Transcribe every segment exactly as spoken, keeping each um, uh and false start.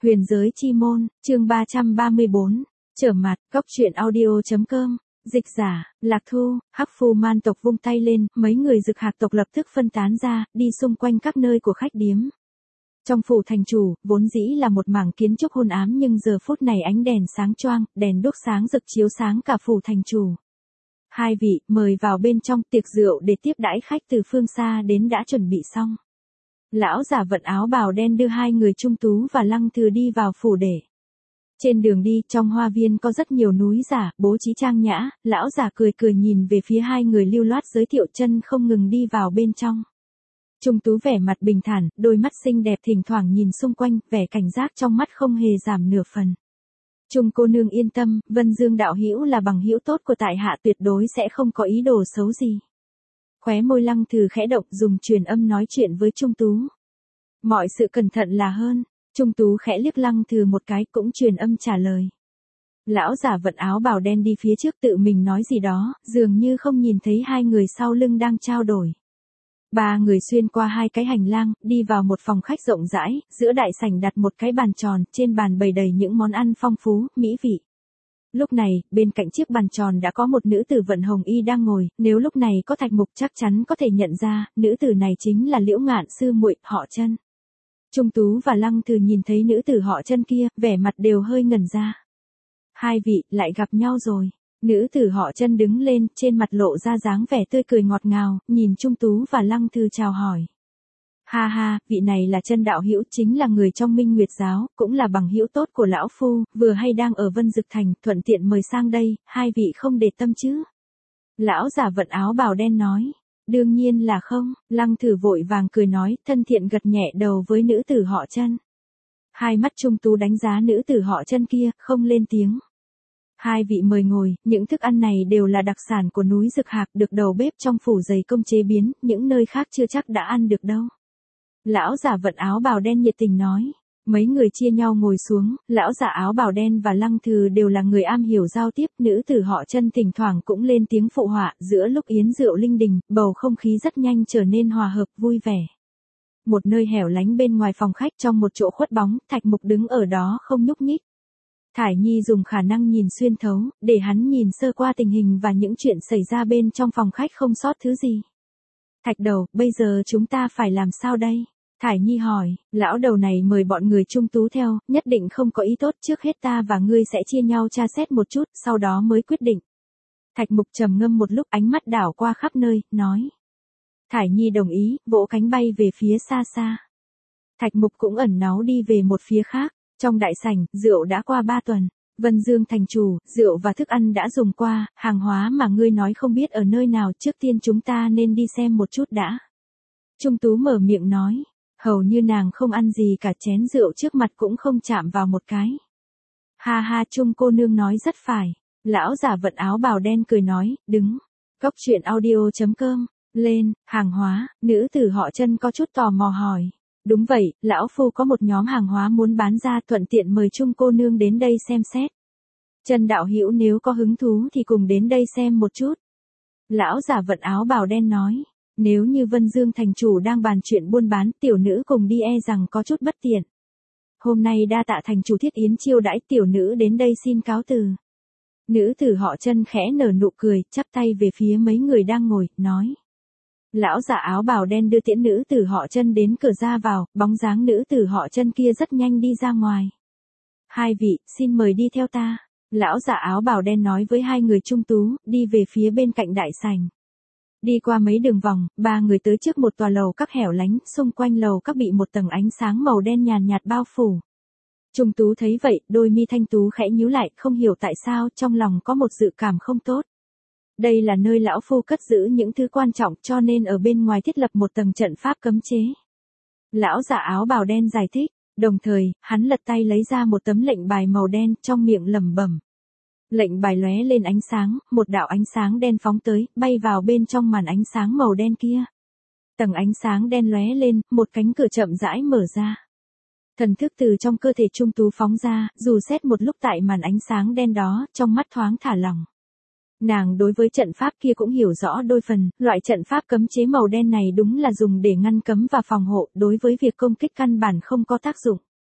Huyền giới chi môn, chương ba trăm ba mươi bốn, trở mặt, góc truyện audio.com, dịch giả, Lạc Thu, Hắc Phu Man tộc vung tay lên, mấy người Dực Hạc tộc lập tức phân tán ra, đi xung quanh các nơi của khách điếm. Trong phủ thành chủ, vốn dĩ là một mảng kiến trúc hôn ám nhưng giờ phút này ánh đèn sáng choang, đèn đuốc sáng rực chiếu sáng cả phủ thành chủ. Hai vị, mời vào bên trong, tiệc rượu để tiếp đãi khách từ phương xa đến đã chuẩn bị xong. Lão giả vận áo bào đen đưa hai người Trung Tú và Lăng Thừa đi vào phủ để. Trên đường đi, trong hoa viên có rất nhiều núi giả, bố trí trang nhã, lão giả cười cười nhìn về phía hai người lưu loát giới thiệu chân không ngừng đi vào bên trong. Trung Tú vẻ mặt bình thản, đôi mắt xinh đẹp thỉnh thoảng nhìn xung quanh, vẻ cảnh giác trong mắt không hề giảm nửa phần. Trung cô nương yên tâm, Vân Dương đạo hữu là bằng hữu tốt của tại hạ, tuyệt đối sẽ không có ý đồ xấu gì. Khóe môi Lăng Thừa khẽ động, dùng truyền âm nói chuyện với Trung Tú. Mọi sự cẩn thận là hơn. Trung Tú khẽ liếc Lăng Thừa một cái, cũng truyền âm trả lời. Lão giả vận áo bào đen đi phía trước tự mình nói gì đó, dường như không nhìn thấy hai người sau lưng đang trao đổi. Ba người xuyên qua hai cái hành lang, đi vào một phòng khách rộng rãi, giữa đại sảnh đặt một cái bàn tròn, trên bàn bày đầy những món ăn phong phú, mỹ vị. Lúc này, bên cạnh chiếc bàn tròn đã có một nữ tử vận hồng y đang ngồi, nếu lúc này có Thạch Mục chắc chắn có thể nhận ra, nữ tử này chính là Liễu Ngạn sư muội, họ Chân. Trung Tú và Lăng Thừa nhìn thấy nữ tử họ Chân kia, vẻ mặt đều hơi ngẩn ra. Hai vị, lại gặp nhau rồi. Nữ tử họ Chân đứng lên, trên mặt lộ ra dáng vẻ tươi cười ngọt ngào, nhìn Trung Tú và Lăng Thừa chào hỏi. Ha ha, vị này là Chân đạo hữu, chính là người trong Minh Nguyệt giáo, cũng là bằng hữu tốt của lão phu, vừa hay đang ở Vân Dực Thành, thuận tiện mời sang đây, hai vị không để tâm chứ? Lão giả vận áo bào đen nói. Đương nhiên là không, Lăng Thừa vội vàng cười nói, thân thiện gật nhẹ đầu với nữ tử họ Chân. Hai mắt Trung Tú đánh giá nữ tử họ Chân kia, không lên tiếng. Hai vị mời ngồi, những thức ăn này đều là đặc sản của núi Dực Hạc, được đầu bếp trong phủ dày công chế biến, những nơi khác chưa chắc đã ăn được đâu. Lão giả vận áo bào đen nhiệt tình nói. Mấy người chia nhau ngồi xuống, lão giả áo bào đen và Lăng Thừa đều là người am hiểu giao tiếp, nữ tử họ Chân thỉnh thoảng cũng lên tiếng phụ họa, giữa lúc yến rượu linh đình, bầu không khí rất nhanh trở nên hòa hợp, vui vẻ. Một nơi hẻo lánh bên ngoài phòng khách trong một chỗ khuất bóng, Thạch Mục đứng ở đó không nhúc nhích. Thải Nhi dùng khả năng nhìn xuyên thấu, để hắn nhìn sơ qua tình hình và những chuyện xảy ra bên trong phòng khách không sót thứ gì. Thạch đầu, bây giờ chúng ta phải làm sao đây? Thải Nhi hỏi, lão đầu này mời bọn người Trung Tú theo, nhất định không có ý tốt, trước hết ta và ngươi sẽ chia nhau tra xét một chút, sau đó mới quyết định. Thạch Mục trầm ngâm một lúc, ánh mắt đảo qua khắp nơi, nói. Thải Nhi đồng ý, vỗ cánh bay về phía xa xa. Thạch Mục cũng ẩn náu đi về một phía khác, trong đại sảnh, rượu đã qua ba tuần. Vân Dương thành chủ, rượu và thức ăn đã dùng qua, hàng hóa mà ngươi nói không biết ở nơi nào, trước tiên chúng ta nên đi xem một chút đã. Trung Tú mở miệng nói. Hầu như nàng không ăn gì cả, chén rượu trước mặt cũng không chạm vào một cái. Ha ha, Trung cô nương nói rất phải. Lão giả vận áo bào đen cười nói, đứng. Góc truyện audio.com, lên, hàng hóa, nữ tử họ Chân có chút tò mò hỏi. Đúng vậy, lão phu có một nhóm hàng hóa muốn bán ra, thuận tiện mời Trung cô nương đến đây xem xét. Chân đạo hữu nếu có hứng thú thì cùng đến đây xem một chút. Lão giả vận áo bào đen nói. Nếu như Vân Dương thành chủ đang bàn chuyện buôn bán, tiểu nữ cùng đi e rằng có chút bất tiện. Hôm nay đa tạ thành chủ thiết yến chiêu đãi, tiểu nữ đến đây xin cáo từ. Nữ tử họ Chân khẽ nở nụ cười, chắp tay về phía mấy người đang ngồi, nói. Lão giả áo bào đen đưa tiễn nữ tử họ Chân đến cửa ra vào, bóng dáng nữ tử họ Chân kia rất nhanh đi ra ngoài. Hai vị, xin mời đi theo ta. Lão giả áo bào đen nói với hai người Trung Tú, đi về phía bên cạnh đại sảnh. Đi qua mấy đường vòng, ba người tới trước một tòa lầu các hẻo lánh, xung quanh lầu các bị một tầng ánh sáng màu đen nhàn nhạt bao phủ. Trung Tú thấy vậy, đôi mi thanh tú khẽ nhíu lại, không hiểu tại sao, trong lòng có một dự cảm không tốt. Đây là nơi lão phu cất giữ những thứ quan trọng, cho nên ở bên ngoài thiết lập một tầng trận pháp cấm chế. Lão giả áo bào đen giải thích, đồng thời, hắn lật tay lấy ra một tấm lệnh bài màu đen, trong miệng lẩm bẩm. Lệnh bài lóe lên ánh sáng, một đạo ánh sáng đen phóng tới, bay vào bên trong màn ánh sáng màu đen kia. Tầng ánh sáng đen lóe lên, một cánh cửa chậm rãi mở ra. Thần thức từ trong cơ thể Trung Tú phóng ra, dù xét một lúc tại màn ánh sáng đen đó, trong mắt thoáng thả lỏng. Nàng đối với trận pháp kia cũng hiểu rõ đôi phần, loại trận pháp cấm chế màu đen này đúng là dùng để ngăn cấm và phòng hộ, đối với việc công kích căn bản không có tác dụng.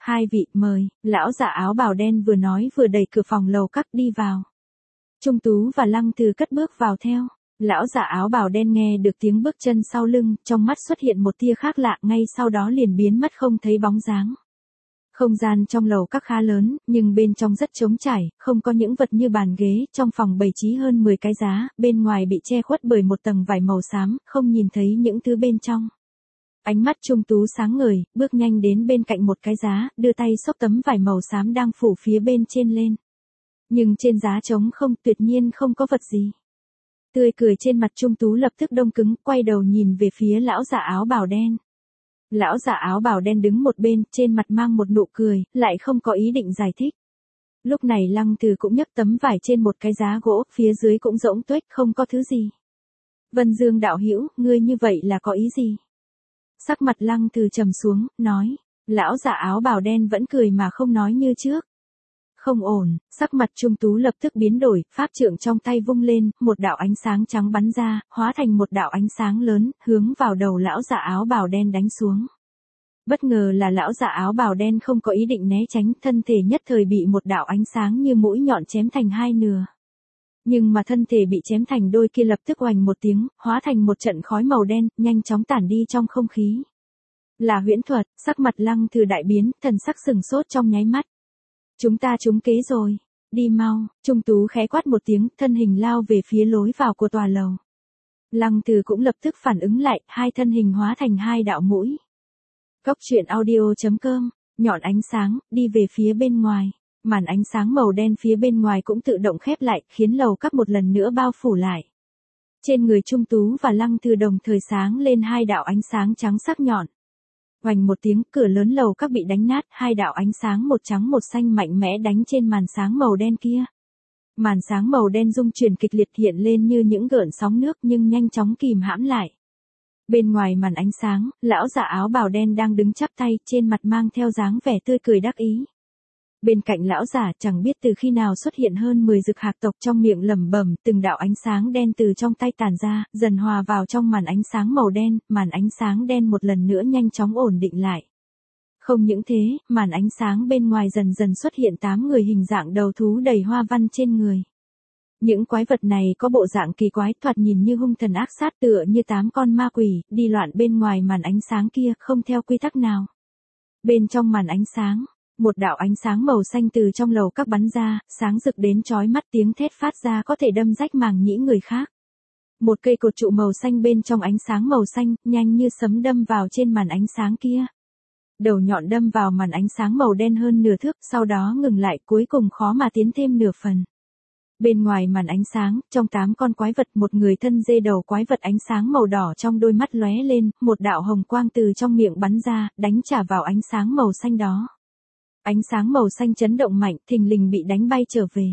Hai vị, mời, lão giả áo bào đen vừa nói vừa đẩy cửa phòng lầu các đi vào. Trung Tú và Lăng Từ cất bước vào theo. Lão giả áo bào đen nghe được tiếng bước chân sau lưng, trong mắt xuất hiện một tia khác lạ, ngay sau đó liền biến mất không thấy bóng dáng. Không gian trong lầu các khá lớn, nhưng bên trong rất trống trải, không có những vật như bàn ghế, trong phòng bày trí hơn mười cái giá, bên ngoài bị che khuất bởi một tầng vải màu xám, không nhìn thấy những thứ bên trong. Ánh mắt Trung Tú sáng ngời, bước nhanh đến bên cạnh một cái giá, đưa tay xốc tấm vải màu xám đang phủ phía bên trên lên. Nhưng trên giá trống không, tuyệt nhiên không có vật gì. Tươi cười trên mặt Trung Tú lập tức đông cứng, quay đầu nhìn về phía lão giả áo bào đen. Lão giả áo bào đen đứng một bên, trên mặt mang một nụ cười, lại không có ý định giải thích. Lúc này Lăng Từ cũng nhấc tấm vải trên một cái giá gỗ, phía dưới cũng rỗng tuếch, không có thứ gì. Vân Dương đạo hữu, ngươi như vậy là có ý gì? Sắc mặt Lăng Từ trầm xuống, nói. Lão giả áo bào đen vẫn cười mà không nói như trước. Không ổn, sắc mặt Trung Tú lập tức biến đổi, pháp trượng trong tay vung lên, một đạo ánh sáng trắng bắn ra, hóa thành một đạo ánh sáng lớn, hướng vào đầu lão giả áo bào đen đánh xuống. Bất ngờ là lão giả áo bào đen không có ý định né tránh, thân thể nhất thời bị một đạo ánh sáng như mũi nhọn chém thành hai nửa. Nhưng mà thân thể bị chém thành đôi kia lập tức oành một tiếng, hóa thành một trận khói màu đen, nhanh chóng tản đi trong không khí. Là huyễn thuật, sắc mặt Lăng Từ đại biến, thần sắc sừng sốt trong nháy mắt. Chúng ta trúng kế rồi, đi mau, Trung Tú khẽ quát một tiếng, thân hình lao về phía lối vào của tòa lầu. Lăng Từ cũng lập tức phản ứng lại, hai thân hình hóa thành hai đạo mũi. Cốc truyện audio chấm com, nhọn ánh sáng, đi về phía bên ngoài. Màn ánh sáng màu đen phía bên ngoài cũng tự động khép lại, khiến lầu các một lần nữa bao phủ lại. Trên người Trung Tú và Lăng Từ đồng thời sáng lên hai đạo ánh sáng trắng sắc nhọn. Oành một tiếng, cửa lớn lầu các bị đánh nát, hai đạo ánh sáng một trắng một xanh mạnh mẽ đánh trên màn sáng màu đen kia. Màn sáng màu đen rung chuyển kịch liệt hiện lên như những gợn sóng nước nhưng nhanh chóng kìm hãm lại. Bên ngoài màn ánh sáng, lão giả áo bào đen đang đứng chắp tay, trên mặt mang theo dáng vẻ tươi cười đắc ý. Bên cạnh lão giả chẳng biết từ khi nào xuất hiện hơn mười dực hạc tộc, trong miệng lẩm bẩm, từng đạo ánh sáng đen từ trong tay tản ra, dần hòa vào trong màn ánh sáng màu đen, màn ánh sáng đen một lần nữa nhanh chóng ổn định lại. Không những thế, màn ánh sáng bên ngoài dần dần xuất hiện tám người hình dạng đầu thú đầy hoa văn trên người. Những quái vật này có bộ dạng kỳ quái, thoạt nhìn như hung thần ác sát, tựa như tám con ma quỷ, đi loạn bên ngoài màn ánh sáng kia, không theo quy tắc nào. Bên trong màn ánh sáng, một đạo ánh sáng màu xanh từ trong lầu các bắn ra, sáng rực đến chói mắt, tiếng thét phát ra có thể đâm rách màng nhĩ người khác. Một cây cột trụ màu xanh bên trong ánh sáng màu xanh, nhanh như sấm đâm vào trên màn ánh sáng kia. Đầu nhọn đâm vào màn ánh sáng màu đen hơn nửa thước, sau đó ngừng lại, cuối cùng khó mà tiến thêm nửa phần. Bên ngoài màn ánh sáng, trong tám con quái vật, một người thân dê đầu quái vật ánh sáng màu đỏ trong đôi mắt lóe lên, một đạo hồng quang từ trong miệng bắn ra, đánh trả vào ánh sáng màu xanh đó. Ánh sáng màu xanh chấn động mạnh, thình lình bị đánh bay trở về.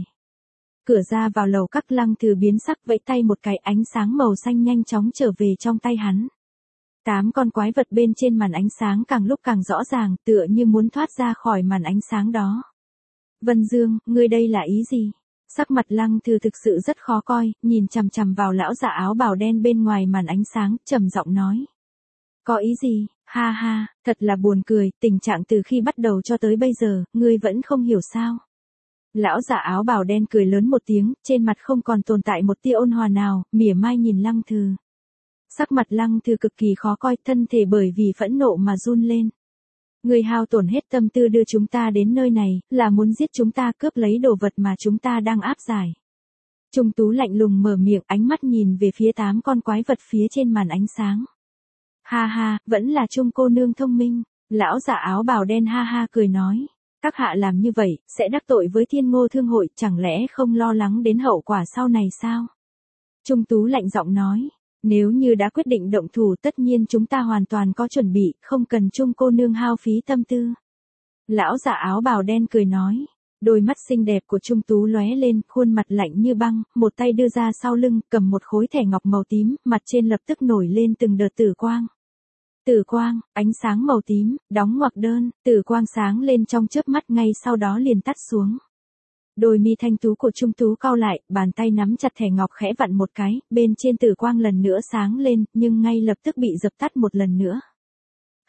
Cửa ra vào lầu các, Lăng Từ biến sắc, vẫy tay một cái, ánh sáng màu xanh nhanh chóng trở về trong tay hắn. Tám con quái vật bên trên màn ánh sáng càng lúc càng rõ ràng, tựa như muốn thoát ra khỏi màn ánh sáng đó. Vân Dương, ngươi đây là ý gì? Sắc mặt Lăng Từ thực sự rất khó coi, nhìn chằm chằm vào lão giả áo bào đen bên ngoài màn ánh sáng, trầm giọng nói. Có ý gì? Ha ha, thật là buồn cười, tình trạng từ khi bắt đầu cho tới bây giờ, ngươi vẫn không hiểu sao? Lão giả áo bào đen cười lớn một tiếng, trên mặt không còn tồn tại một tia ôn hòa nào, mỉa mai nhìn Lăng Từ. Sắc mặt Lăng Từ cực kỳ khó coi, thân thể bởi vì phẫn nộ mà run lên. Ngươi hao tổn hết tâm tư đưa chúng ta đến nơi này, là muốn giết chúng ta, cướp lấy đồ vật mà chúng ta đang áp giải. Trung Tú lạnh lùng mở miệng, ánh mắt nhìn về phía tám con quái vật phía trên màn ánh sáng. Ha ha, vẫn là Trung cô nương thông minh. Lão giả áo bào đen ha ha cười nói. Các hạ làm như vậy, sẽ đắc tội với Thiên Ngô Thương hội, chẳng lẽ không lo lắng đến hậu quả sau này sao? Trung Tú lạnh giọng nói. Nếu như đã quyết định động thủ, tất nhiên chúng ta hoàn toàn có chuẩn bị, không cần Trung cô nương hao phí tâm tư. Lão giả áo bào đen cười nói. Đôi mắt xinh đẹp của Trung Tú lóe lên, khuôn mặt lạnh như băng, một tay đưa ra sau lưng, cầm một khối thẻ ngọc màu tím, mặt trên lập tức nổi lên từng đợt tử quang. Tử quang, ánh sáng màu tím, đóng ngoặc đơn, tử quang sáng lên trong chớp mắt, ngay sau đó liền tắt xuống. Đôi mi thanh tú của Trung Tú cau lại, bàn tay nắm chặt thẻ ngọc khẽ vặn một cái, bên trên tử quang lần nữa sáng lên, nhưng ngay lập tức bị dập tắt một lần nữa.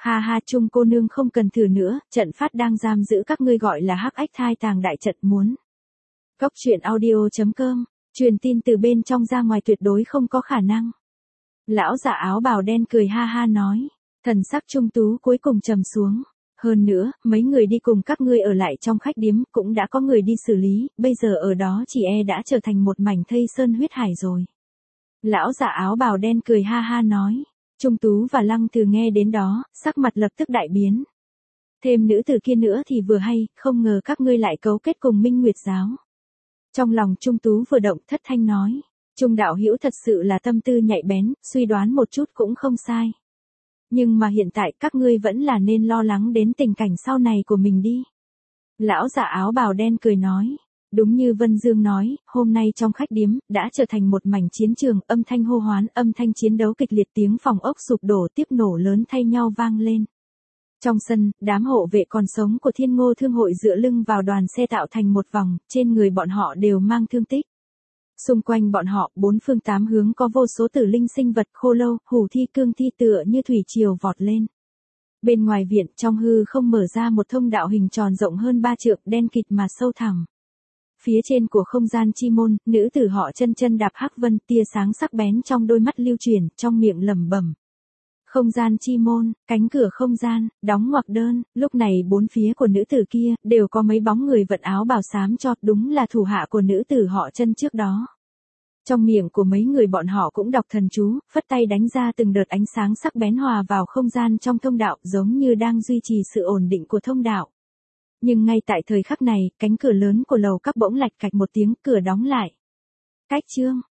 Ha ha, Trung cô nương không cần thử nữa, trận pháp đang giam giữ các ngươi gọi là hắc ách thai tàng đại trận muốn. Góc truyện audio.com, truyền tin từ bên trong ra ngoài tuyệt đối không có khả năng. Lão giả áo bào đen cười ha ha nói, thần sắc Trung Tú cuối cùng trầm xuống. Hơn nữa, mấy người đi cùng các ngươi ở lại trong khách điếm cũng đã có người đi xử lý, bây giờ ở đó chỉ e đã trở thành một mảnh thây sơn huyết hải rồi. Lão giả áo bào đen cười ha ha nói. Trung Tú và Lăng Từ nghe đến đó, sắc mặt lập tức đại biến. Thêm nữ tử kia nữa thì vừa hay, không ngờ các ngươi lại cấu kết cùng Minh Nguyệt giáo. Trong lòng Trung Tú vừa động, thất thanh nói, Trung đạo hữu thật sự là tâm tư nhạy bén, suy đoán một chút cũng không sai. Nhưng mà hiện tại các ngươi vẫn là nên lo lắng đến tình cảnh sau này của mình đi. Lão giả áo bào đen cười nói. Đúng như Vân Dương nói, hôm nay trong khách điếm, đã trở thành một mảnh chiến trường, âm thanh hô hoán, âm thanh chiến đấu kịch liệt, tiếng phòng ốc sụp đổ tiếp nổ lớn thay nhau vang lên. Trong sân, đám hộ vệ còn sống của Thiên Ngô Thương hội dựa lưng vào đoàn xe tạo thành một vòng, trên người bọn họ đều mang thương tích. Xung quanh bọn họ, bốn phương tám hướng có vô số tử linh sinh vật, khô lâu, hủ thi, cương thi tựa như thủy triều vọt lên. Bên ngoài viện, trong hư không mở ra một thông đạo hình tròn rộng hơn ba trượng, đen kịt mà sâu thẳm. Phía trên của không gian chi môn, nữ tử họ Chân Chân đạp hắc vân, tia sáng sắc bén trong đôi mắt lưu chuyển, trong miệng lẩm bẩm. Không gian chi môn, cánh cửa không gian, đóng ngoặc đơn, lúc này bốn phía của nữ tử kia, đều có mấy bóng người vận áo bào xám cho, đúng là thủ hạ của nữ tử họ Chân trước đó. Trong miệng của mấy người bọn họ cũng đọc thần chú, phất tay đánh ra từng đợt ánh sáng sắc bén hòa vào không gian trong thông đạo, giống như đang duy trì sự ổn định của thông đạo. Nhưng ngay tại thời khắc này, cánh cửa lớn của lầu các bỗng lạch cạch một tiếng, cửa đóng lại. Cách chương,